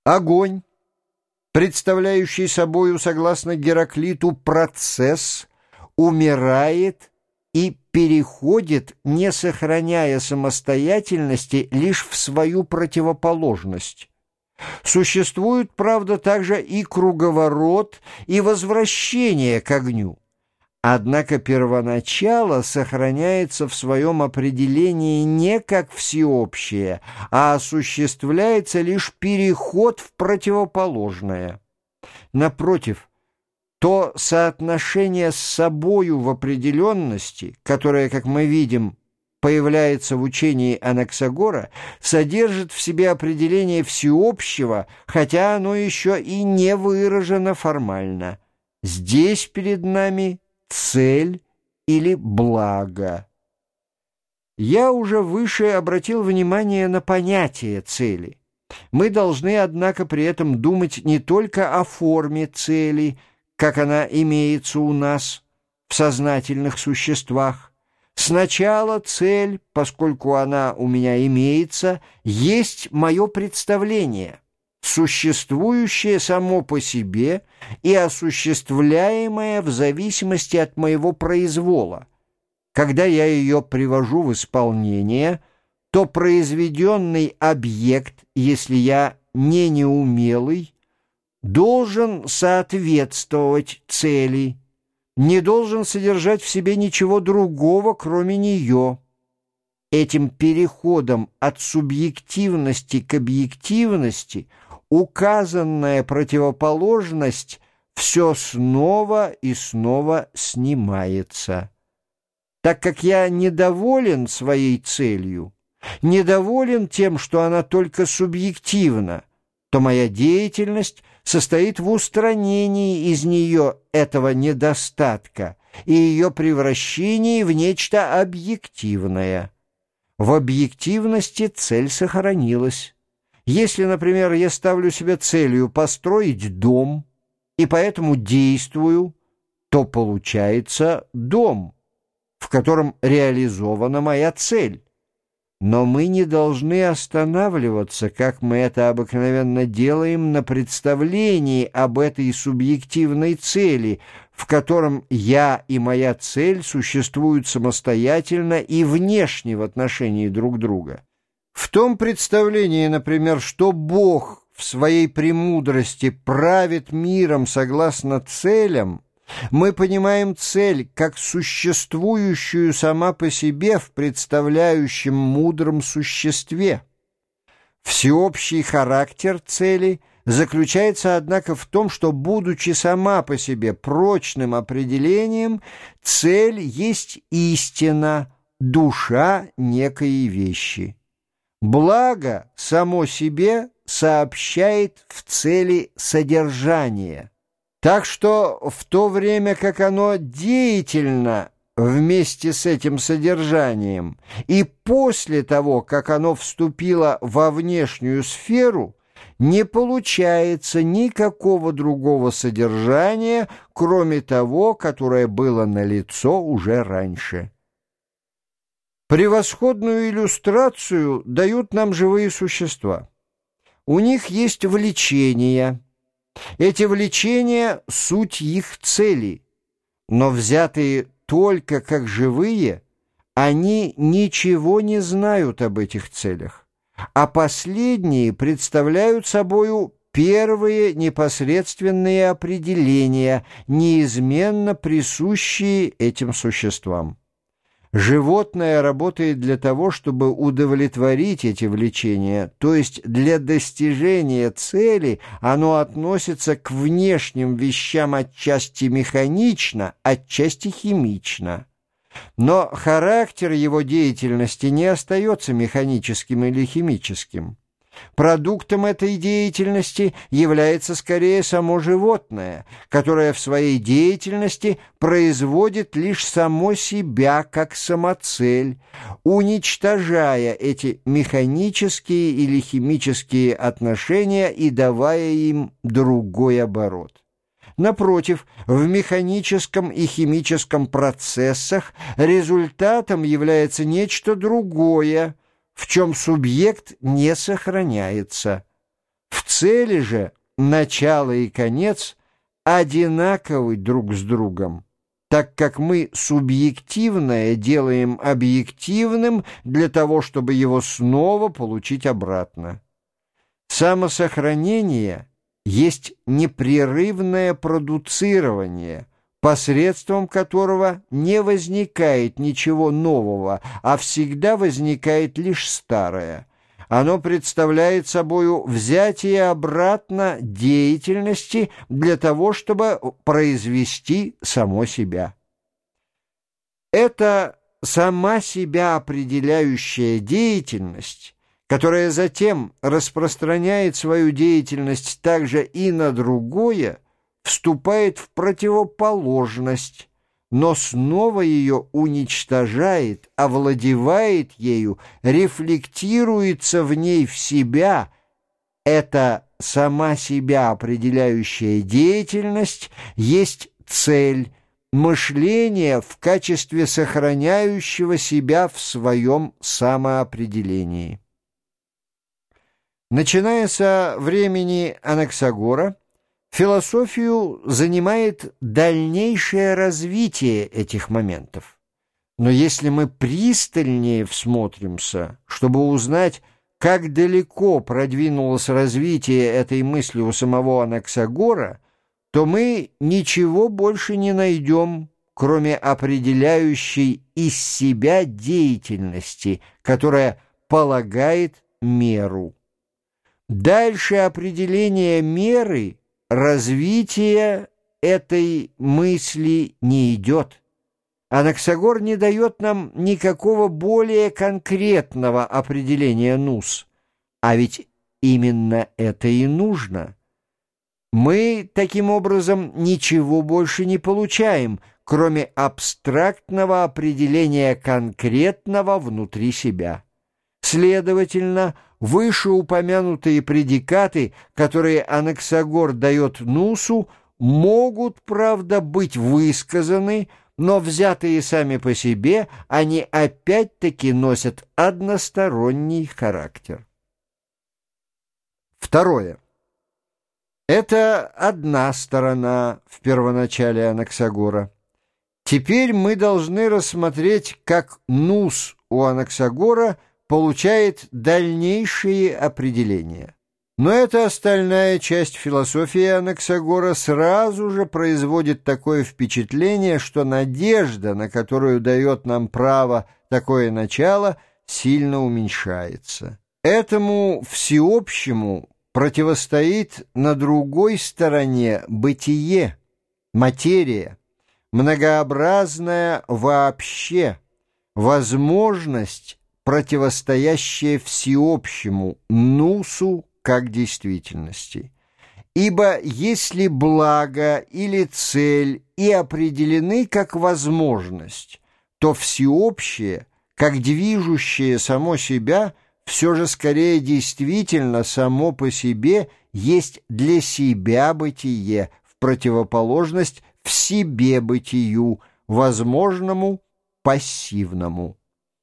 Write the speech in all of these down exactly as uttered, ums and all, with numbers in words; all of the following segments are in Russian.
Огонь, представляющий собою, согласно Гераклиту, процесс, умирает и переходит, не сохраняя самостоятельности, лишь в свою противоположность. Существует, правда, также и круговорот, и возвращение к огню. Однако первоначало сохраняется в своем определении не как всеобщее, а осуществляется лишь переход в противоположное. Напротив, то соотношение с собою в определенности, которое, как мы видим, появляется в учении Анаксагора, содержит в себе определение всеобщего, хотя оно еще и не выражено формально. Здесь перед нами цель или благо. Я уже выше обратил внимание на понятие цели. Мы должны, однако, при этом думать не только о форме цели, как она имеется у нас в сознательных существах. Сначала цель, поскольку она у меня имеется, есть мое представление, существующее само по себе и осуществляемое в зависимости от моего произвола. Когда я ее привожу в исполнение, то произведенный объект, если я не неумелый, должен соответствовать цели, не должен содержать в себе ничего другого, кроме нее. Этим переходом от субъективности к объективности указанная противоположность все снова и снова снимается. Так как я недоволен своей целью, недоволен тем, что она только субъективна, то моя деятельность состоит в устранении из нее этого недостатка и ее превращении в нечто объективное. В объективности цель сохранилась. Если, например, я ставлю себе целью построить дом и поэтому действую, то получается дом, в котором реализована моя цель. Но мы не должны останавливаться, как мы это обыкновенно делаем, на представлении об этой субъективной цели, в котором я и моя цель существуют самостоятельно и внешне в отношении друг друга. В том представлении, например, что Бог в своей премудрости правит миром согласно целям, мы понимаем цель как существующую сама по себе в представляющем мудром существе. Всеобщий характер цели заключается, однако, в том, что, будучи сама по себе прочным определением, цель есть истина, душа некой вещи. Благо само себе сообщает в цели содержание. Так что в то время, как оно деятельно вместе с этим содержанием, и после того, как оно вступило во внешнюю сферу, не получается никакого другого содержания, кроме того, которое было налицо уже раньше. Превосходную иллюстрацию дают нам живые существа. У них есть влечения. Эти влечения — суть их цели, но взятые только как живые, они ничего не знают об этих целях, а последние представляют собою первые непосредственные определения, неизменно присущие этим существам. Животное работает для того, чтобы удовлетворить эти влечения, то есть для достижения цели оно относится к внешним вещам отчасти механично, отчасти химично. Но характер его деятельности не остается механическим или химическим. Продуктом этой деятельности является скорее само животное, которое в своей деятельности производит лишь само себя как самоцель, уничтожая эти механические или химические отношения и давая им другой оборот. Напротив, в механическом и химическом процессах результатом является нечто другое, в чем субъект не сохраняется. В цели же начало и конец одинаковы друг с другом, так как мы субъективное делаем объективным для того, чтобы его снова получить обратно. Самосохранение есть непрерывное продуцирование, посредством которого не возникает ничего нового, а всегда возникает лишь старое. Оно представляет собою взятие обратно деятельности для того, чтобы произвести само себя. Это сама себя определяющая деятельность, которая затем распространяет свою деятельность также и на другое, вступает в противоположность, но снова ее уничтожает, овладевает ею, рефлектируется в ней в себя. Это сама себя определяющая деятельность есть цель, мышление в качестве сохраняющего себя в своем самоопределении. Начиная со времени Анаксагора, философию занимает дальнейшее развитие этих моментов. Но если мы пристальнее всмотримся, чтобы узнать, как далеко продвинулось развитие этой мысли у самого Анаксагора, то мы ничего больше не найдем, кроме определяющей из себя деятельности, которая полагает меру. Дальше определения меры развитие этой мысли не идет. Анаксагор не дает нам никакого более конкретного определения нус, а ведь именно это и нужно. Мы, таким образом, ничего больше не получаем, кроме абстрактного определения конкретного внутри себя. Следовательно, вышеупомянутые предикаты, которые Анаксагор дает нусу, могут, правда, быть высказаны, но взятые сами по себе, они опять-таки носят односторонний характер. Второе. Это одна сторона в первоначале Анаксагора. Теперь мы должны рассмотреть, как нус у Анаксагора получает дальнейшие определения. Но эта остальная часть философии Анаксагора сразу же производит такое впечатление, что надежда, на которую дает нам право такое начало, сильно уменьшается. Этому всеобщему противостоит на другой стороне бытие, материя, многообразная вообще, возможность, противостоящая всеобщему нусу как действительности. Ибо если благо или цель и определены как возможность, то всеобщее, как движущее само себя, все же скорее действительно само по себе есть для себя бытие, в противоположность в себе бытию, возможному, пассивному.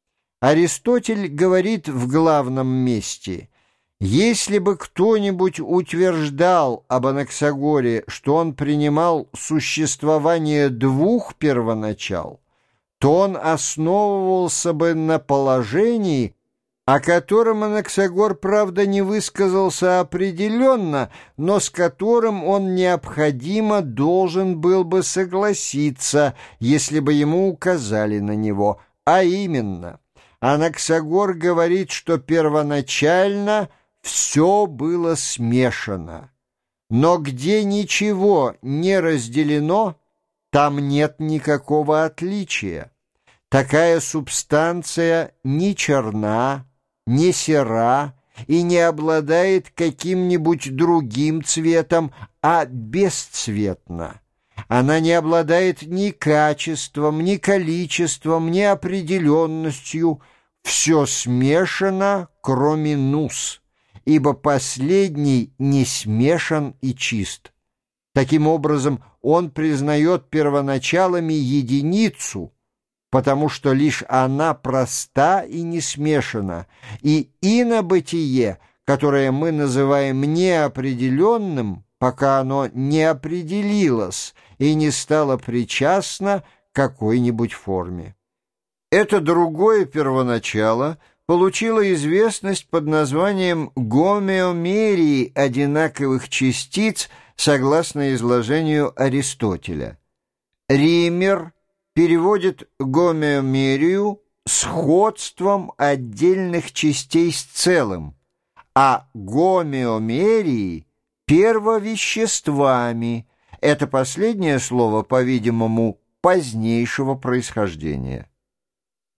Аристотель говорит в главном месте: если бы кто-нибудь утверждал об Анаксагоре, что он принимал существование двух первоначал, то он основывался бы на положении, о котором Анаксагор, правда, не высказался определенно, но с которым он необходимо должен был бы согласиться, если бы ему указали на него, а именно, Анаксагор говорит, что первоначально все было смешано, но где ничего не разделено, там нет никакого отличия. Такая субстанция ни черна, не сера и не обладает каким-нибудь другим цветом, а бесцветна. Она не обладает ни качеством, ни количеством, ни определенностью. Все смешано, кроме нус, ибо последний не смешан и чист. Таким образом, он признает первоначалами единицу, потому что лишь она проста и не смешана, и инобытие, которое мы называем неопределенным, пока оно не определилось и не стало причастно к какой-нибудь форме. Это другое первоначало получило известность под названием гомеомерии одинаковых частиц согласно изложению Аристотеля. Риммер переводит гомеомерию сходством отдельных частей с целым, а гомеомерии — первовеществами. Это последнее слово, по-видимому, позднейшего происхождения.